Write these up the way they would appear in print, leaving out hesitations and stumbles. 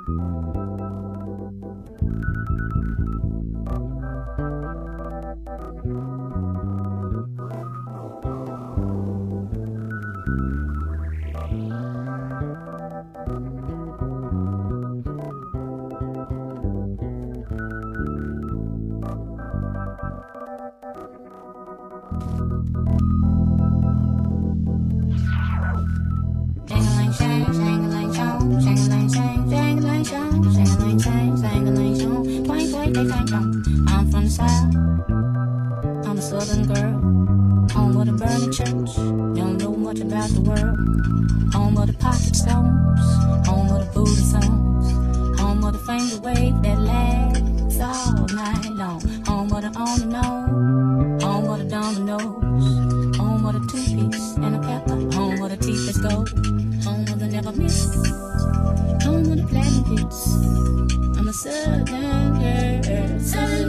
I'm from the South, I'm a Southern girl, home of the burning church, don't know much about the world, home of the pocket stones, home of the booty songs, home of the finger wave that lasts all night long, home of the on and on, home of the dominoes, home of the two-piece and a pepper, home of the teeth that's gold, home of the never miss, home of the platinum hits. I'm a Southern girl, Southern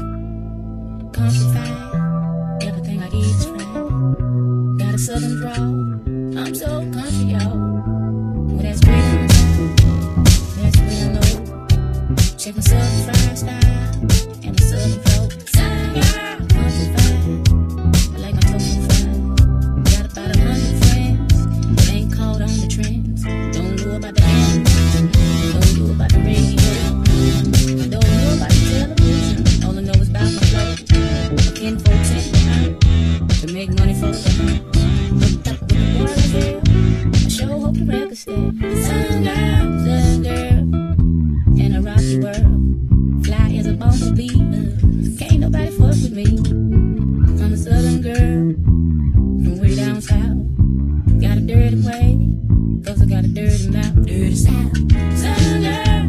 girl, country fine, everything I eat is fried. Got a Southern drawl, I'm so country, y'all. Well, that's real, that's real low. Chicken Southern fried style, and a Southern flow. Southern girl, country fine, I like my tofu fried. Got about 100 friends, but ain't caught on the trends. Don't know about the end, don't know about the radio. Don't know about the television, all I know is about my flow. Looking for time to make money for them. Hooked up with the boys there, I sure hope the record stays. Southern girl, in a rocky world, fly as a bumblebee, can't nobody fuck with me. I'm a Southern girl, from way down south, got a dirty way, 'cause I got a dirty mouth, dirty south. Southern girl,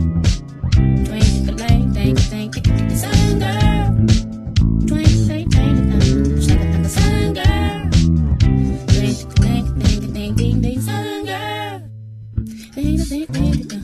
thank you, Southern girl. Thank you, Southern girl. Thank you, Southern girl. Thank you.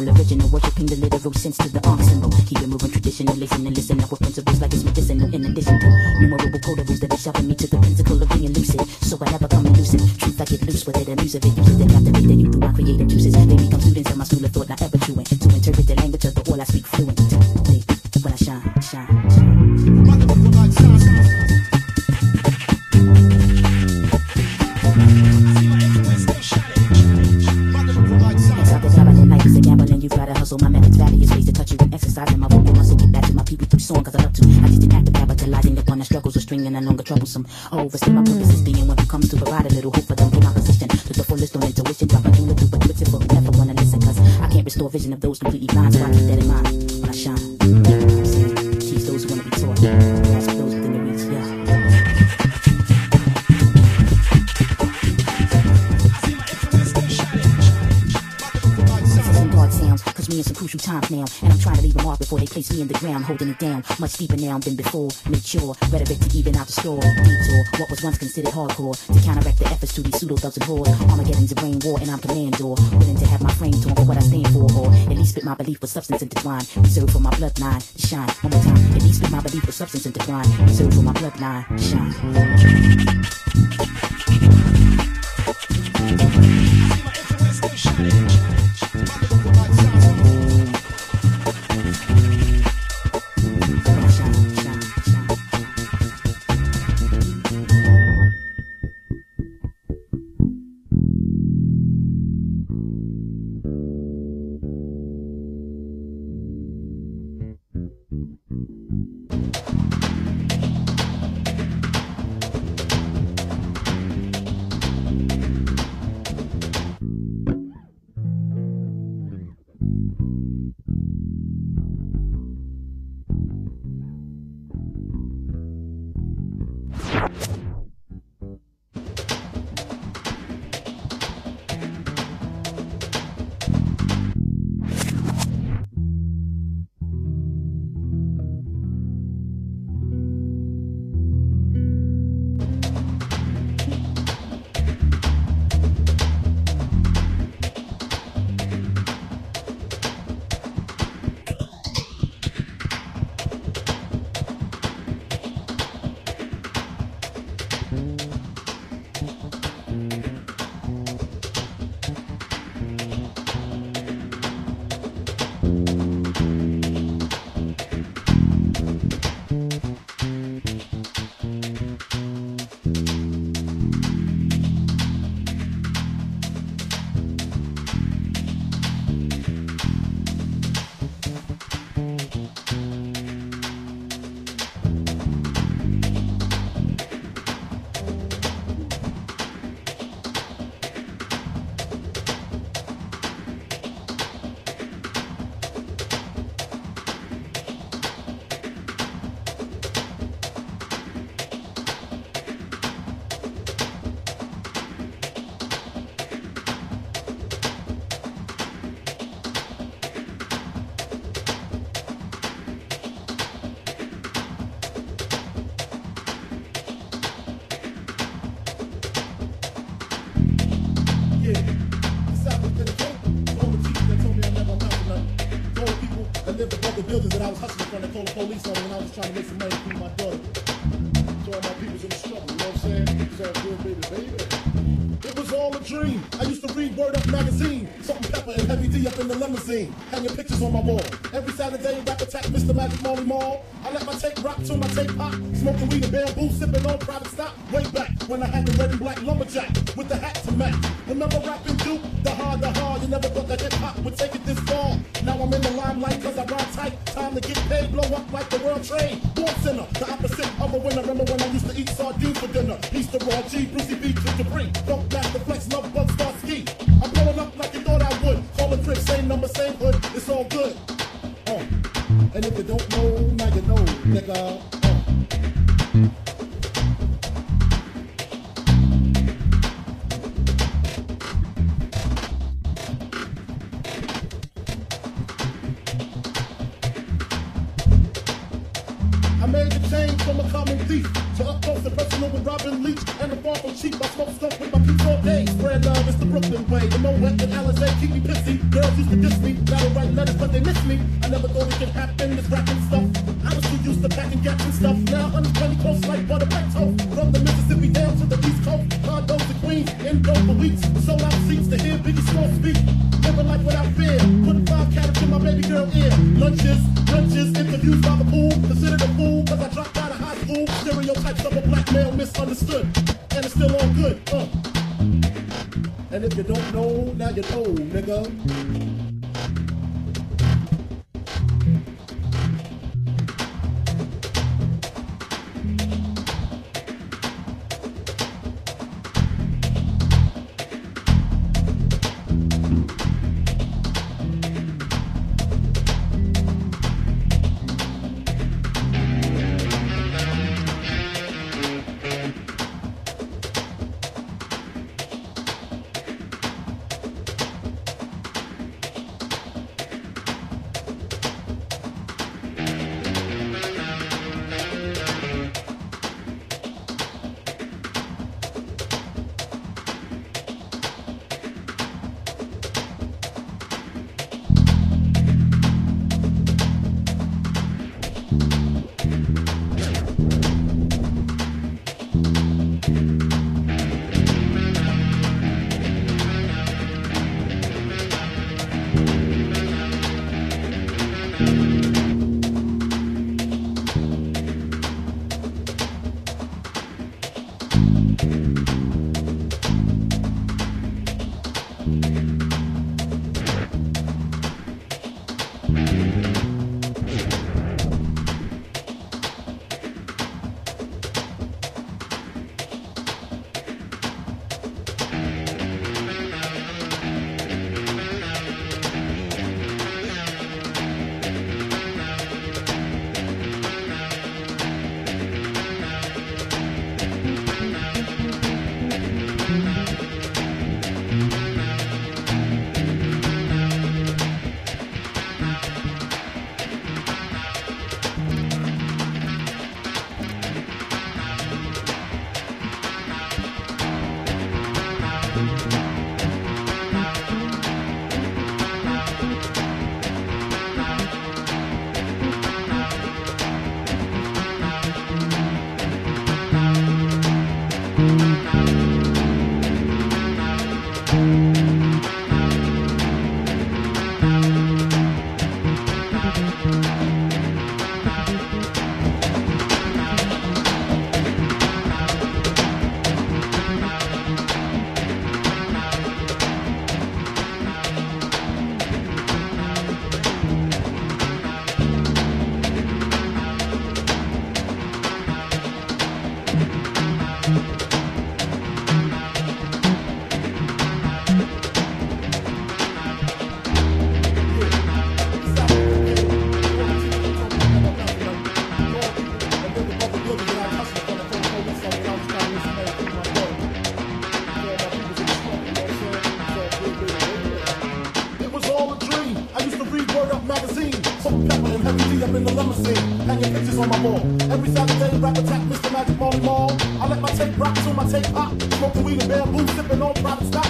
original, worshipping the literal sense to the art symbol. Keep it moving traditional, listen up with principles like it's medicinal. In addition to numerable quotables that be shoving me to the pinnacle of being lucid. So I never come elusive. Truth I get loose with it, and music it uses to captivate the youth through my creative juices. They become students of my school of thought, not ever truant to interpret the language of the all I speak fluent. When I shine. So my methods various ways to touch you and exercising my vocal muscle. Get back to my people through song, cause I love to. I just didn't act of capitalizing upon the struggles of string and no longer troublesome. Overstay my purposes being one who comes to provide a little hope for them. Put my position to the fullest on intuition. Drop a hula through, but twitch it for never wanna listen. Cause I can't restore vision of those completely blind. So I keep that in mind when I shine. Teach those who wanna be taught. Ask those within the reach, yeah. Me in some crucial times now, and I'm trying to leave a mark before they place me in the ground, holding it down much deeper now than before. Mature rhetoric to even out the store. Detour what was once considered hardcore to counteract the efforts to these pseudo thugs and whores. Armageddon's a brain war, and I'm commando, willing to have my frame torn for what I stand for, or at least spit my belief with substance intertwined, reserved for my bloodline to shine. One more time, at least spit my belief with substance intertwined, reserved for my bloodline to shine. buildings that I was hustling from. They called the police on me when I was trying to make some money to feed my daughter. So all my people's in the struggle, you know what I'm saying? It's all good, baby. It was all a dream. I used to read Word Up magazine. Salt and Pepper and Heavy D up in the limousine. Hanging pictures on my wall. Every Saturday, rap attack Mr. Magic Molly Mall. I let my tape rock till my tape pop. Smoking weed and bamboo, sipping on private stock. Way back when I had the red and black lumberjack with the hat to match. Remember rapping Duke? The hard. You never thought that hip hop would take it this far. Now I'm in the limelight cause I rhyme tight. Time to get paid, blow up like the world trade. Born sinner, the opposite of a winner. Remember when I used to eat sardines for dinner? Easter Raw G, Brucey B, Trick to Brie. Funk Master Flex, Love Bug, Star Ski. I'm blowing up like you thought I would. Call the crib, same number, same hood. It's all good. And if you don't know, now you know, nigga. I I made the change from a common thief to up close and personal with Robin Leach and the far from cheap. I smoke stuff with my peeps all day. Spread love, it's the Brooklyn way. The Moet and Alizé keep me pissy. Girls used to diss me, gotta write letters but they miss me. I never thought it could happen, this rapping stuff. I was too used to packing gaps and stuff. Now I'm 20 close like butter black toast. From the Mississippi down to the East Coast, condos to Queens, in dope for weeks. Sold out seats to hear Biggie Small speak. Living life without fear, putting 5 carats in my baby girl ear. Lunches, brunches, interviews by the pool. Considered a fool, cause I dropped out of high school. Stereotypes of a black male misunderstood. And it's still all good, And if you don't know, now you know, nigga. On my wall. Every Saturday, rap attack, Mr. Magic Molly Mall. I let my tape rock till my tape pop. Smoking weed and bamboo, sipping on private stock.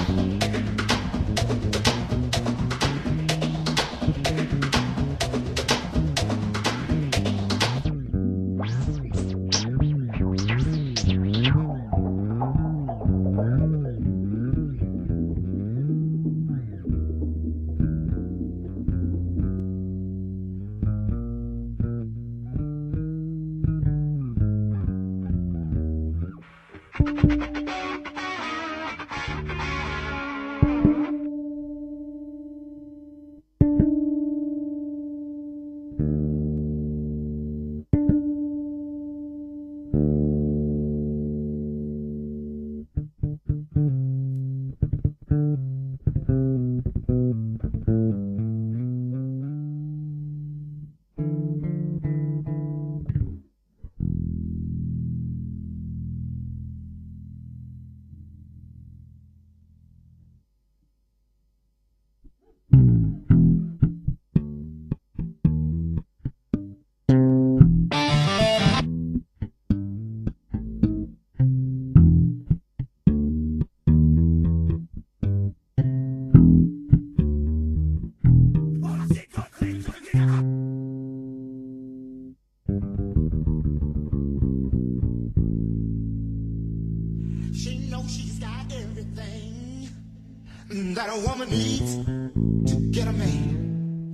She knows she's got everything that a woman needs to get a man.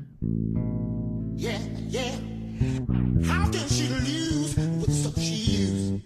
Yeah, yeah. How can she lose with the stuff she used?